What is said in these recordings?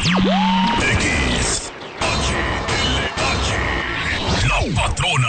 La Patrona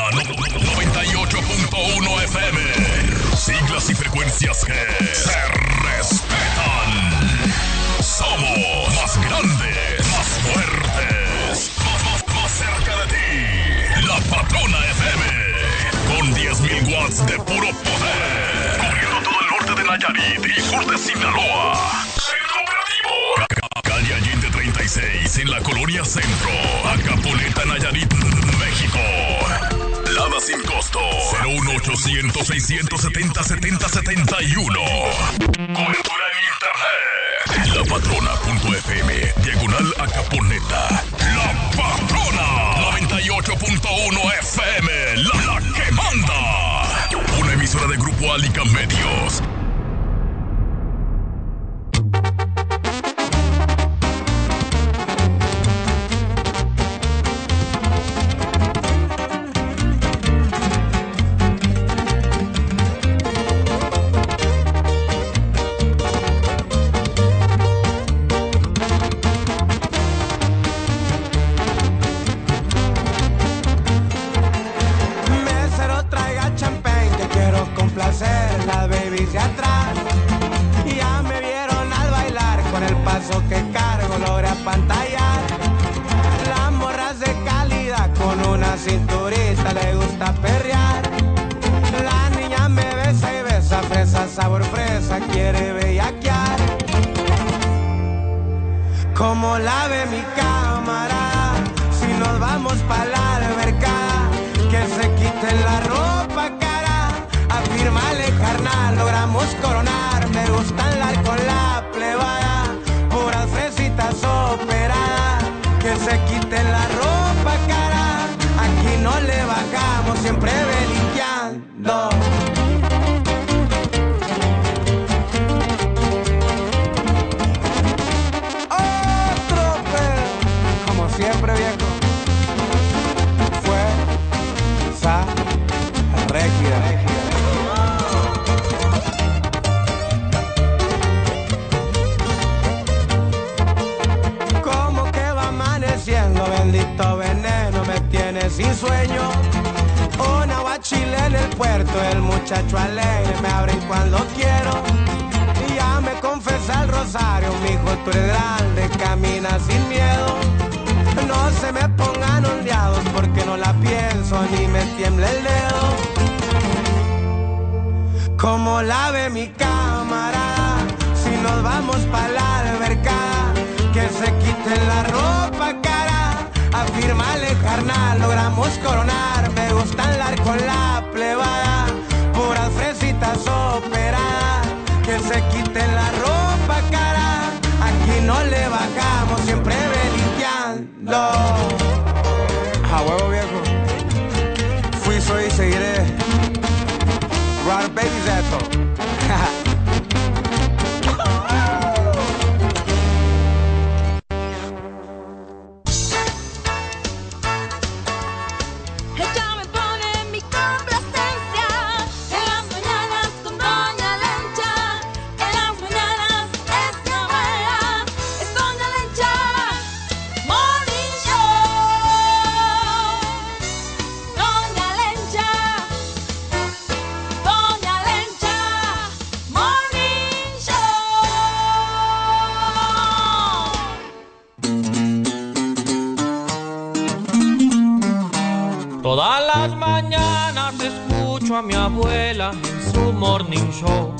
98.1 FM. Siglas y frecuencias que se respetan. Somos más grandes, más fuertes, más cerca de ti. La Patrona FM. Con 10.000 watts de puro poder. Cubriendo todo el norte de Nayarit y sur de Sinaloa. Centro operativo. Calle Allende 36 en la Colonia Centro. Acaponeta, Nayarit, México. Lada sin costo. 01800-670-7071. Cobertura en internet. Lapatrona.fm. Diagonal Acaponeta. La Patrona 98.1 FM. La que manda. Una emisora de Grupo Alica Medios. Las babies de atrás ya me vieron al bailar, con el paso que cargo logré apantallar. Las morras de calidad con una cinturita le gusta perrear. La niña me besa y besa, fresa, sabor fresa, quiere bellaquear. Como la ve mi cámara, si nos vamos pa' la albercada, que se quiten la ropa cara. Afírmale, carnal, logramos coronar. Me gustan las con la plebada, puras fresitas operadas. Que se quiten la ropa cara, aquí no le bajamos, siempre belinqueando. Otro pedo, como siempre, viejo. Fue esa regia. Bendito veneno me tiene sin sueño. Una guachile en el puerto, el muchacho alegre me abren cuando quiero. Y ya me confesa el rosario, mijo, tú eres grande, camina sin miedo. No se me pongan ondeados porque no la pienso ni me tiembla el dedo. Como la ve mi cámara, si nos vamos pa' la albercada, que se quiten la ropa cara. Afírmale, carnal, logramos coronar. Me gustan las con la plebada, puras fresitas operadas. Que se quiten la ropa cara, aquí no le bajamos, siempre belinqueando. A huevo, viejo. Fui, soy y seguiré. Run, baby, Zeto. Todas las mañanas escucho a mi abuela en su morning show.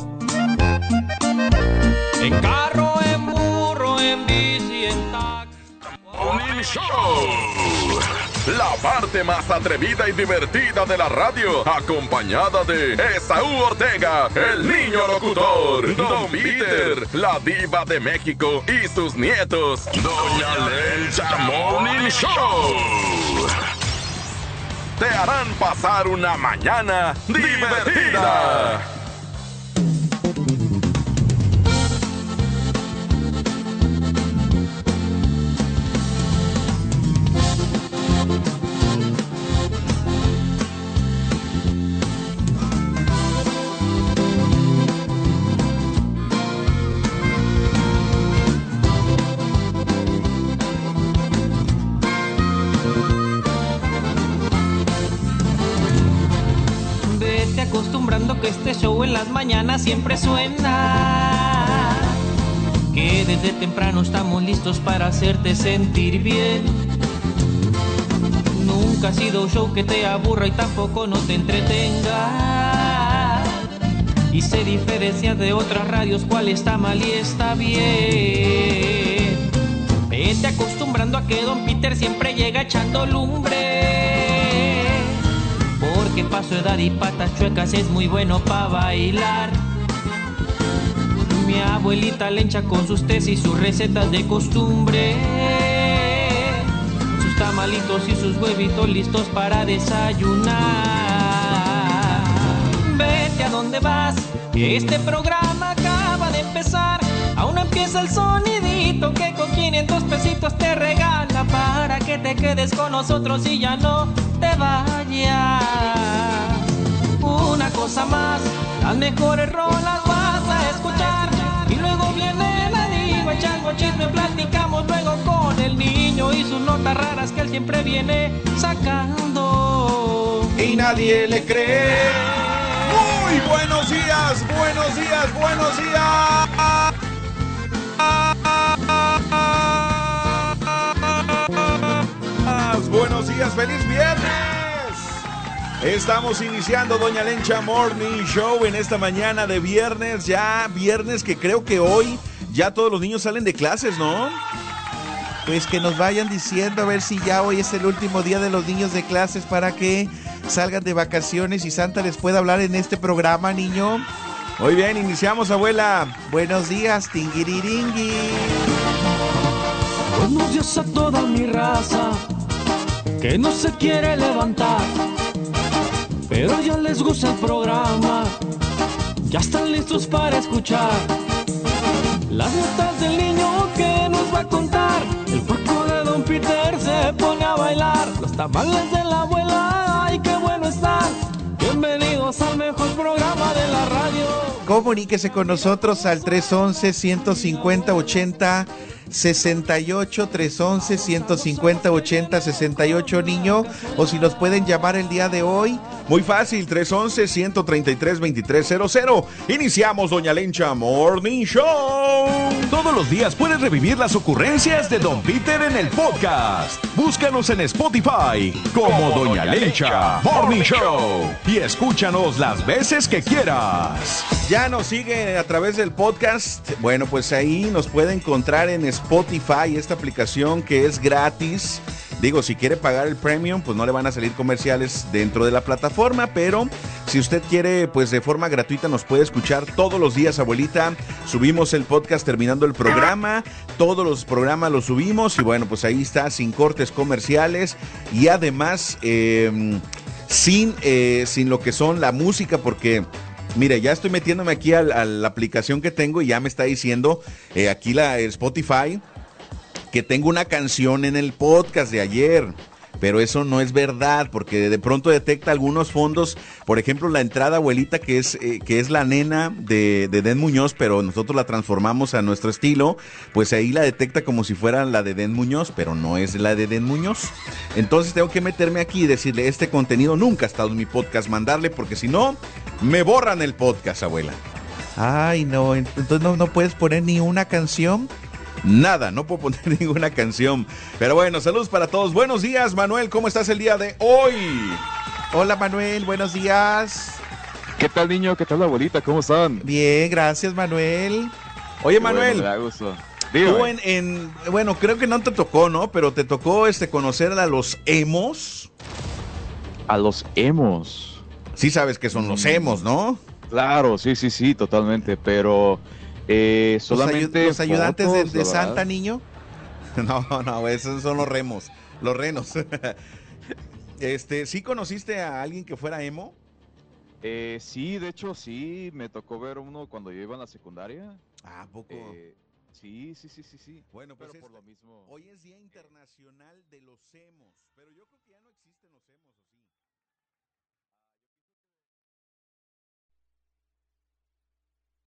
En carro, en burro, en bici, en taxi. Morning Show. La parte más atrevida y divertida de la radio, acompañada de Esaú Ortega, el niño locutor, Don Peter, la diva de México y sus nietos, Doña Lencha Morning Show. Te harán pasar una mañana divertida. que este show en las mañanas siempre suena. Que desde temprano estamos listos para hacerte sentir bien. Nunca ha sido un show que te aburra y tampoco no te entretenga. Y se diferencia de otras radios, cuál está mal y está bien. Vete acostumbrando a que Don Peter siempre llega echando lumbre. Porque pa' su edad y patas chuecas es muy bueno pa' bailar. Mi abuelita le hincha con sus tés y sus recetas de costumbre. Sus tamalitos y sus huevitos listos para desayunar. Vete a donde vas, que este programa acaba de empezar. Aún no empieza el sonidito que con 500 pesitos te regala para que te quedes con nosotros y ya no te vayas. Una cosa más, las mejores rolas vas a escuchar. Y luego viene la diva echando chisme, platicamos luego con el niño y sus notas raras que él siempre viene sacando. Y nadie le cree. Muy buenos días, buenos días, buenos días. Buenos días, feliz viernes. Estamos iniciando Doña Lencha Morning Show en esta mañana de viernes, ya viernes que creo que hoy ya todos los niños salen de clases, ¿no? Pues que nos vayan diciendo a ver si ya hoy es el último día de los niños de clases para que salgan de vacaciones y Santa les pueda hablar en este programa, niño. Muy bien, iniciamos, abuela. Buenos días, tingiriringui. Buenos días a toda mi raza que no se quiere levantar, pero ya les gusta el programa, ya están listos para escuchar las notas del niño que nos va a contar. El puerco de Don Peter se pone a bailar, los tamales de la abuela, ay qué bueno están. Bienvenidos al mejor programa de la radio. Comuníquese con nosotros al 311-150-80 68, 311-150-80-68, niño, o si nos pueden llamar el día de hoy. Muy fácil, 311-133-2300. Iniciamos Doña Lencha Morning Show. Todos los días puedes revivir las ocurrencias de Don Peter en el podcast. Búscanos en Spotify como Doña Lencha Morning Show y escúchanos las veces que quieras. Ya nos sigue a través del podcast. Bueno, pues ahí nos puede encontrar en Spotify, esta aplicación que es gratis. Digo, si quiere pagar el premium, pues no le van a salir comerciales dentro de la plataforma, pero si usted quiere, pues de forma gratuita nos puede escuchar todos los días, abuelita. Subimos el podcast terminando el programa, todos los programas los subimos y bueno, pues ahí está, sin cortes comerciales y además sin lo que son la música, porque mire, ya estoy metiéndome aquí a la aplicación que tengo y ya me está diciendo aquí el Spotify que tengo una canción en el podcast de ayer, pero eso no es verdad, porque de pronto detecta algunos fondos, por ejemplo la entrada, abuelita, que es la nena de Den Muñoz, pero nosotros la transformamos a nuestro estilo, pues ahí la detecta como si fuera la de Den Muñoz, pero no es la de Den Muñoz. Entonces tengo que meterme aquí y decirle, este contenido nunca ha estado en mi podcast, mandarle, porque si no, me borran el podcast, abuela. Ay, no, entonces no puedes poner ni una canción. Nada, no puedo poner ninguna canción. Pero bueno, saludos para todos. Buenos días, Manuel, ¿cómo estás el día de hoy? Hola, Manuel, buenos días. ¿Qué tal, niño? ¿Qué tal, abuelita? ¿Cómo están? Bien, gracias, Manuel. Oye, Manuel, bueno, me da gusto. tú bueno, creo que no te tocó, ¿no? Pero te tocó conocer a los emos. A los emos. Sí sabes que son los emos, ¿no? Claro, sí, totalmente, pero solamente los ayudantes fotos, de Santa, niño. No, esos son los remos, los renos. ¿Sí conociste a alguien que fuera emo? Sí, de hecho, sí, me tocó ver uno cuando yo iba en la secundaria. ¿A poco? Sí. Bueno, pues pero por lo mismo. Hoy es Día Internacional de los Emos, pero yo creo que ya no existen los emos.